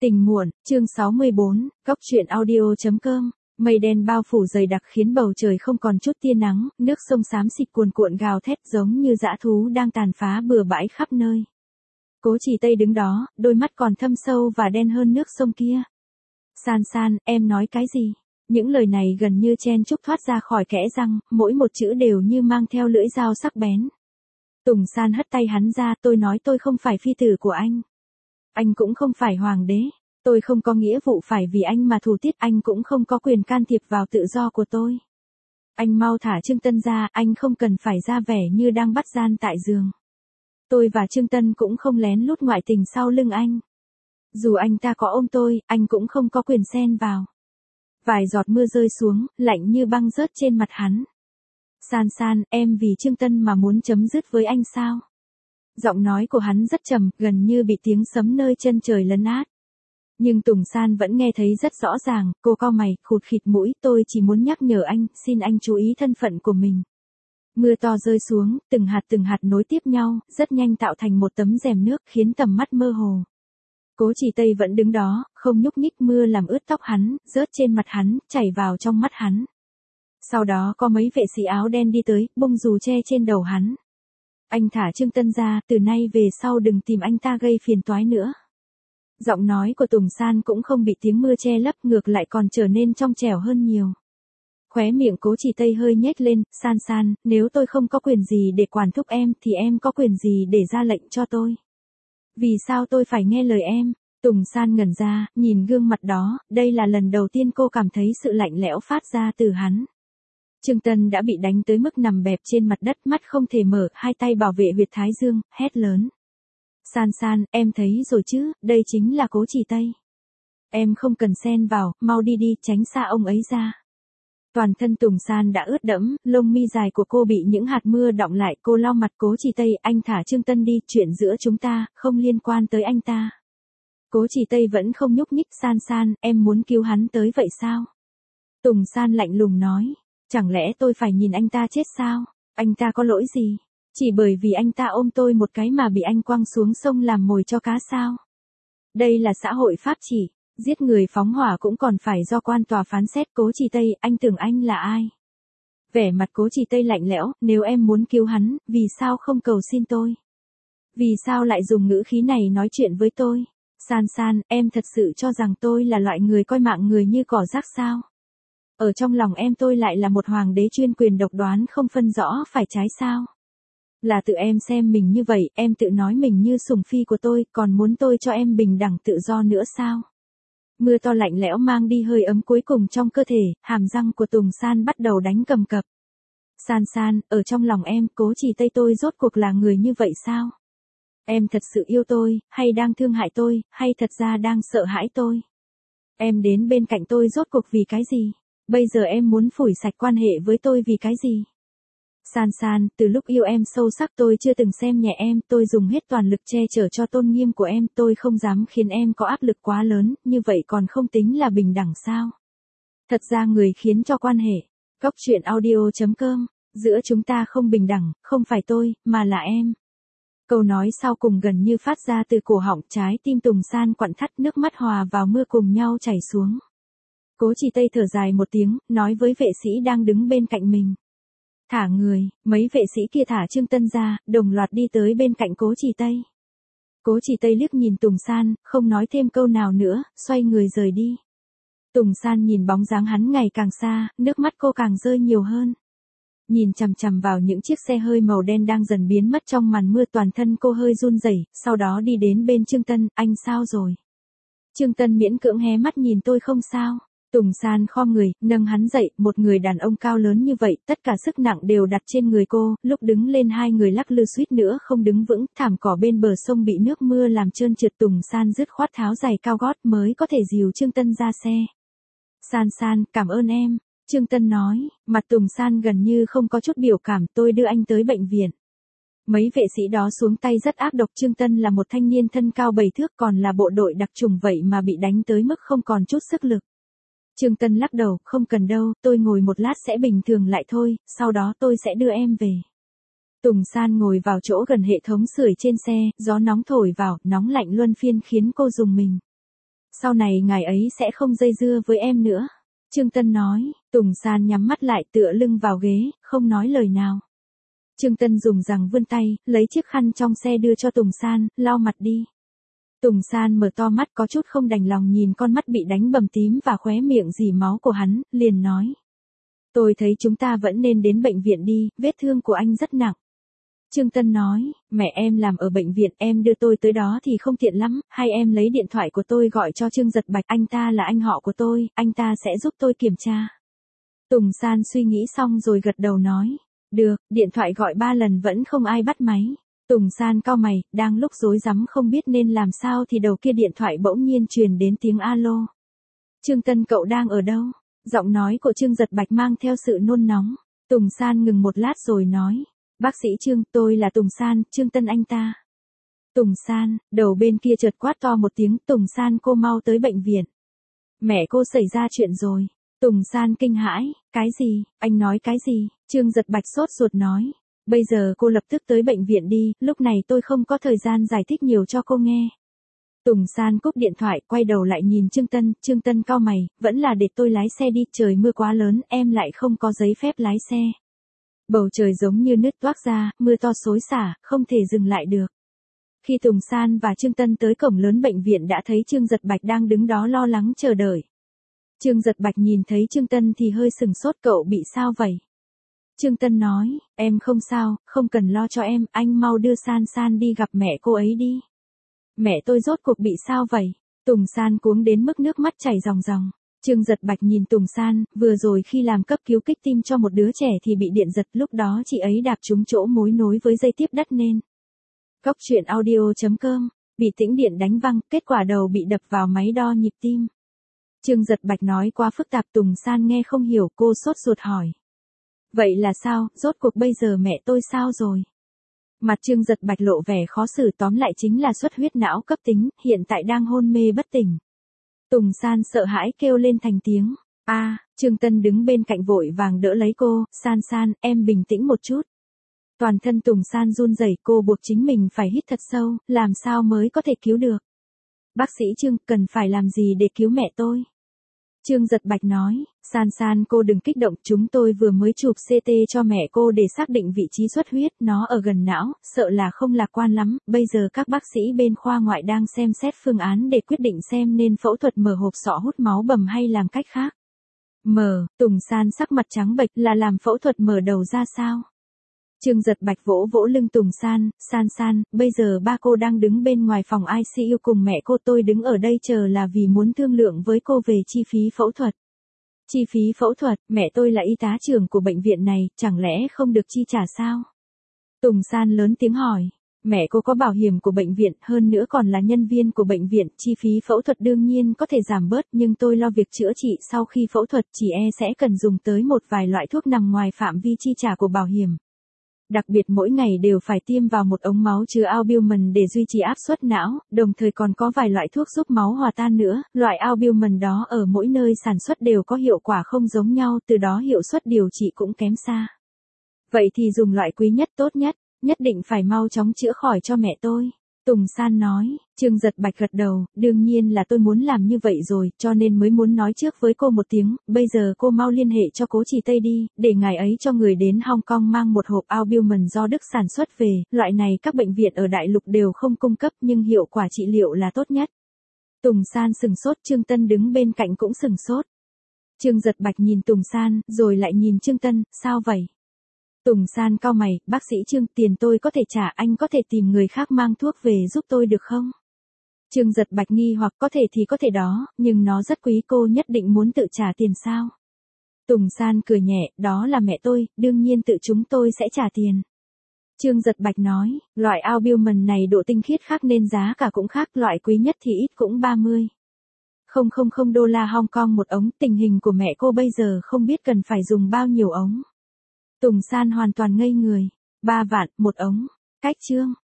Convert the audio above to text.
Tình muộn, chương 64, góc truyện audio.com. Mây đen bao phủ dày đặc khiến bầu trời không còn chút tia nắng, nước sông xám xịt cuồn cuộn gào thét giống như dã thú đang tàn phá bừa bãi khắp nơi. Cố Chỉ Tây đứng đó, đôi mắt còn thâm sâu và đen hơn nước sông kia. San San, em nói cái gì? Những lời này gần như chen chúc thoát ra khỏi kẽ răng, mỗi một chữ đều như mang theo lưỡi dao sắc bén. Tùng San hất tay hắn ra, tôi nói tôi không phải phi tử của anh. Anh cũng không phải hoàng đế. Tôi không có nghĩa vụ phải vì anh mà thủ tiết, anh cũng không có quyền can thiệp vào tự do của tôi. Anh mau thả Trương Tân ra, anh không cần phải ra vẻ như đang bắt gian tại giường. Tôi và Trương Tân cũng không lén lút ngoại tình sau lưng anh. Dù anh ta có ôm tôi, anh cũng không có quyền xen vào. Vài giọt mưa rơi xuống, lạnh như băng rớt trên mặt hắn. San San, em vì Trương Tân mà muốn chấm dứt với anh sao? Giọng nói của hắn rất trầm, gần như bị tiếng sấm nơi chân trời lấn át. Nhưng Tùng San vẫn nghe thấy rất rõ ràng, cô cau mày, khụt khịt mũi, tôi chỉ muốn nhắc nhở anh, xin anh chú ý thân phận của mình. Mưa to rơi xuống, từng hạt nối tiếp nhau, rất nhanh tạo thành một tấm rèm nước, khiến tầm mắt mơ hồ. Cố Chỉ Tây vẫn đứng đó, không nhúc nhích, mưa làm ướt tóc hắn, rớt trên mặt hắn, chảy vào trong mắt hắn. Sau đó có mấy vệ sĩ áo đen đi tới, bung dù che trên đầu hắn. Anh thả Trương Tân ra, từ nay về sau đừng tìm anh ta gây phiền toái nữa. Giọng nói của Tùng San cũng không bị tiếng mưa che lấp, ngược lại còn trở nên trong trẻo hơn nhiều. Khóe miệng Cố Chỉ Tây hơi nhếch lên, San San, nếu tôi không có quyền gì để quản thúc em, thì em có quyền gì để ra lệnh cho tôi? Vì sao tôi phải nghe lời em? Tùng San ngẩn ra, nhìn gương mặt đó, đây là lần đầu tiên cô cảm thấy sự lạnh lẽo phát ra từ hắn. Trương Tân đã bị đánh tới mức nằm bẹp trên mặt đất, mắt không thể mở, hai tay bảo vệ huyệt thái dương, hét lớn. San San, em thấy rồi chứ, đây chính là Cố Chỉ Tây. Em không cần xen vào, mau đi đi, tránh xa ông ấy ra. Toàn thân Tùng San đã ướt đẫm, lông mi dài của cô bị những hạt mưa đọng lại, cô lau mặt. Cố Chỉ Tây, anh thả Trương Tân đi, chuyện giữa chúng ta, không liên quan tới anh ta. Cố Chỉ Tây vẫn không nhúc nhích. San San, em muốn cứu hắn tới vậy sao? Tùng San lạnh lùng nói, chẳng lẽ tôi phải nhìn anh ta chết sao? Anh ta có lỗi gì? Chỉ bởi vì anh ta ôm tôi một cái mà bị anh quăng xuống sông làm mồi cho cá sao? Đây là xã hội pháp chỉ, giết người phóng hỏa cũng còn phải do quan tòa phán xét. Cố Chỉ Tây, anh tưởng anh là ai? Vẻ mặt Cố Chỉ Tây lạnh lẽo, nếu em muốn cứu hắn, vì sao không cầu xin tôi? Vì sao lại dùng ngữ khí này nói chuyện với tôi? San San, em thật sự cho rằng tôi là loại người coi mạng người như cỏ rác sao? Ở trong lòng em tôi lại là một hoàng đế chuyên quyền độc đoán không phân rõ phải trái sao? Là tự em xem mình như vậy, em tự nói mình như sủng phi của tôi, còn muốn tôi cho em bình đẳng tự do nữa sao? Mưa to lạnh lẽo mang đi hơi ấm cuối cùng trong cơ thể, hàm răng của Tùng San bắt đầu đánh cầm cập. San San, ở trong lòng em, Cố Chỉ Tây tôi rốt cuộc là người như vậy sao? Em thật sự yêu tôi, hay đang thương hại tôi, hay thật ra đang sợ hãi tôi? Em đến bên cạnh tôi rốt cuộc vì cái gì? Bây giờ em muốn phủi sạch quan hệ với tôi vì cái gì? San San, từ lúc yêu em sâu sắc tôi chưa từng xem nhẹ em, tôi dùng hết toàn lực che chở cho tôn nghiêm của em, tôi không dám khiến em có áp lực quá lớn, như vậy còn không tính là bình đẳng sao? Thật ra người khiến cho quan hệ, góc truyện audio.com, giữa chúng ta không bình đẳng, không phải tôi, mà là em. Câu nói sau cùng gần như phát ra từ cổ họng, trái tim Tùng San quặn thắt, nước mắt hòa vào mưa cùng nhau chảy xuống. Cố Chỉ Tây thở dài một tiếng, nói với vệ sĩ đang đứng bên cạnh mình. Thả người, mấy vệ sĩ kia thả Trương Tân ra, đồng loạt đi tới bên cạnh Cố Chỉ Tây. Cố Chỉ Tây liếc nhìn Tùng San, không nói thêm câu nào nữa, xoay người rời đi. Tùng San nhìn bóng dáng hắn ngày càng xa, nước mắt cô càng rơi nhiều hơn. Nhìn chằm chằm vào những chiếc xe hơi màu đen đang dần biến mất trong màn mưa, toàn thân cô hơi run rẩy, sau đó đi đến bên Trương Tân, anh sao rồi? Trương Tân miễn cưỡng hé mắt nhìn, tôi không sao. Tùng San khom người, nâng hắn dậy, một người đàn ông cao lớn như vậy, tất cả sức nặng đều đặt trên người cô, lúc đứng lên hai người lắc lư suýt nữa không đứng vững, thảm cỏ bên bờ sông bị nước mưa làm trơn trượt. Tùng San dứt khoát tháo giày cao gót mới có thể dìu Trương Tân ra xe. San San, cảm ơn em, Trương Tân nói, mặt Tùng San gần như không có chút biểu cảm, tôi đưa anh tới bệnh viện. Mấy vệ sĩ đó xuống tay rất ác độc, Trương Tân là một thanh niên thân cao 7 thước, còn là bộ đội đặc chủng vậy mà bị đánh tới mức không còn chút sức lực. Trương Tân lắc đầu, không cần đâu, tôi ngồi một lát sẽ bình thường lại thôi, sau đó tôi sẽ đưa em về. Tùng San ngồi vào chỗ gần hệ thống sưởi trên xe, gió nóng thổi vào, nóng lạnh luân phiên khiến cô rùng mình. sau này ngài ấy sẽ không dây dưa với em nữa. Trương Tân nói, Tùng San nhắm mắt lại tựa lưng vào ghế, không nói lời nào. Trương Tân dùng rằng vươn tay, lấy chiếc khăn trong xe đưa cho Tùng San, lau mặt đi. Tùng San mở to mắt có chút không đành lòng nhìn con mắt bị đánh bầm tím và khóe miệng rỉ máu của hắn, liền nói. Tôi thấy chúng ta vẫn nên đến bệnh viện đi, vết thương của anh rất nặng. Trương Tân nói, mẹ em làm ở bệnh viện, em đưa tôi tới đó thì không tiện lắm, hay em lấy điện thoại của tôi gọi cho Trương Giật Bạch, anh ta là anh họ của tôi, anh ta sẽ giúp tôi kiểm tra. Tùng San suy nghĩ xong rồi gật đầu nói, được, điện thoại gọi 3 lần vẫn không ai bắt máy. Tùng San cau mày, đang lúc rối rắm không biết nên làm sao thì đầu kia điện thoại bỗng nhiên truyền đến tiếng alo. Trương Tân cậu đang ở đâu? Giọng nói của Trương Giật Bạch mang theo sự nôn nóng. Tùng San ngừng một lát rồi nói. Bác sĩ Trương, tôi là Tùng San, Trương Tân anh ta. Tùng San, đầu bên kia chợt quát to một tiếng, Tùng San cô mau tới bệnh viện. Mẹ cô xảy ra chuyện rồi. Tùng San kinh hãi, cái gì, anh nói cái gì? Trương Giật Bạch sốt ruột nói. Bây giờ cô lập tức tới bệnh viện đi, lúc này tôi không có thời gian giải thích nhiều cho cô nghe. Tùng San cúp điện thoại, quay đầu lại nhìn Trương Tân cau mày, vẫn là để tôi lái xe đi, trời mưa quá lớn, em lại không có giấy phép lái xe. Bầu trời giống như nứt toác ra, mưa to xối xả, không thể dừng lại được. Khi Tùng San và Trương Tân tới cổng lớn bệnh viện đã thấy Trương Giật Bạch đang đứng đó lo lắng chờ đợi. Trương Giật Bạch nhìn thấy Trương Tân thì hơi sừng sốt, cậu bị sao vậy? Trương Tân nói, em không sao, không cần lo cho em, anh mau đưa San San đi gặp mẹ cô ấy đi. Mẹ tôi rốt cuộc bị sao vậy? Tùng San cuống đến mức nước mắt chảy ròng ròng. Trương Giật Bạch nhìn Tùng San, vừa rồi khi làm cấp cứu kích tim cho một đứa trẻ thì bị điện giật, lúc đó chị ấy đạp trúng chỗ mối nối với dây tiếp đất nên. Cóc truyện audio.com, bị tĩnh điện đánh văng, kết quả đầu bị đập vào máy đo nhịp tim. Trương Giật Bạch nói quá phức tạp, Tùng San nghe không hiểu, cô sốt ruột hỏi. Vậy là sao, rốt cuộc bây giờ mẹ tôi sao rồi? Mặt Trương Giật Bạch lộ vẻ khó xử, tóm lại chính là xuất huyết não cấp tính, hiện tại đang hôn mê bất tỉnh. Tùng San sợ hãi kêu lên thành tiếng. Trương Tân đứng bên cạnh vội vàng đỡ lấy cô, San San, em bình tĩnh một chút. Toàn thân Tùng San run rẩy, cô buộc chính mình phải hít thật sâu, làm sao mới có thể cứu được. Bác sĩ Trương, cần phải làm gì để cứu mẹ tôi? Trương Giật Bạch nói, San San cô đừng kích động, chúng tôi vừa mới chụp CT cho mẹ cô để xác định vị trí xuất huyết, nó ở gần não, sợ là không lạc quan lắm, bây giờ các bác sĩ bên khoa ngoại đang xem xét phương án để quyết định xem nên phẫu thuật mở hộp sọ hút máu bầm hay làm cách khác. Tùng San sắc mặt trắng bệch, là làm phẫu thuật mở đầu ra sao? Trương Giật Bạch vỗ vỗ lưng Tùng San, San San, bây giờ ba cô đang đứng bên ngoài phòng ICU cùng mẹ cô, tôi đứng ở đây chờ là vì muốn thương lượng với cô về chi phí phẫu thuật. Chi phí phẫu thuật, mẹ tôi là y tá trưởng của bệnh viện này, chẳng lẽ không được chi trả sao? Tùng San lớn tiếng hỏi, mẹ cô có bảo hiểm của bệnh viện, hơn nữa còn là nhân viên của bệnh viện, chi phí phẫu thuật đương nhiên có thể giảm bớt, nhưng tôi lo việc chữa trị sau khi phẫu thuật, chỉ sẽ cần dùng tới một vài loại thuốc nằm ngoài phạm vi chi trả của bảo hiểm. Đặc biệt mỗi ngày đều phải tiêm vào một ống máu chứa albumin để duy trì áp suất não, đồng thời còn có vài loại thuốc giúp máu hòa tan nữa, loại albumin đó ở mỗi nơi sản xuất đều có hiệu quả không giống nhau, từ đó hiệu suất điều trị cũng kém xa. Vậy thì dùng loại quý nhất tốt nhất, nhất định phải mau chóng chữa khỏi cho mẹ tôi. Tùng San nói, Trương Giật Bạch gật đầu, đương nhiên là tôi muốn làm như vậy rồi, cho nên mới muốn nói trước với cô một tiếng, bây giờ cô mau liên hệ cho cố Trì Tây đi, để ngài ấy cho người đến Hong Kong mang một hộp albumin do Đức sản xuất về, loại này các bệnh viện ở đại lục đều không cung cấp nhưng hiệu quả trị liệu là tốt nhất. Tùng San sừng sốt, Trương Tân đứng bên cạnh cũng sừng sốt. Trương Giật Bạch nhìn Tùng San, rồi lại nhìn Trương Tân, sao vậy? Tùng San cau mày, bác sĩ Trương, tiền tôi có thể trả, anh có thể tìm người khác mang thuốc về giúp tôi được không? Trương Giật Bạch nghi hoặc có thể thì có thể đó, nhưng nó rất quý, cô nhất định muốn tự trả tiền sao? Tùng San cười nhẹ, đó là mẹ tôi, đương nhiên tự chúng tôi sẽ trả tiền. Trương Giật Bạch nói, loại albumin này độ tinh khiết khác nên giá cả cũng khác, loại quý nhất thì ít cũng 30.000 đô la Hong Kong một ống, tình hình của mẹ cô bây giờ không biết cần phải dùng bao nhiêu ống. Tùng San hoàn toàn ngây người, 3 vạn, một ống, cách Trương.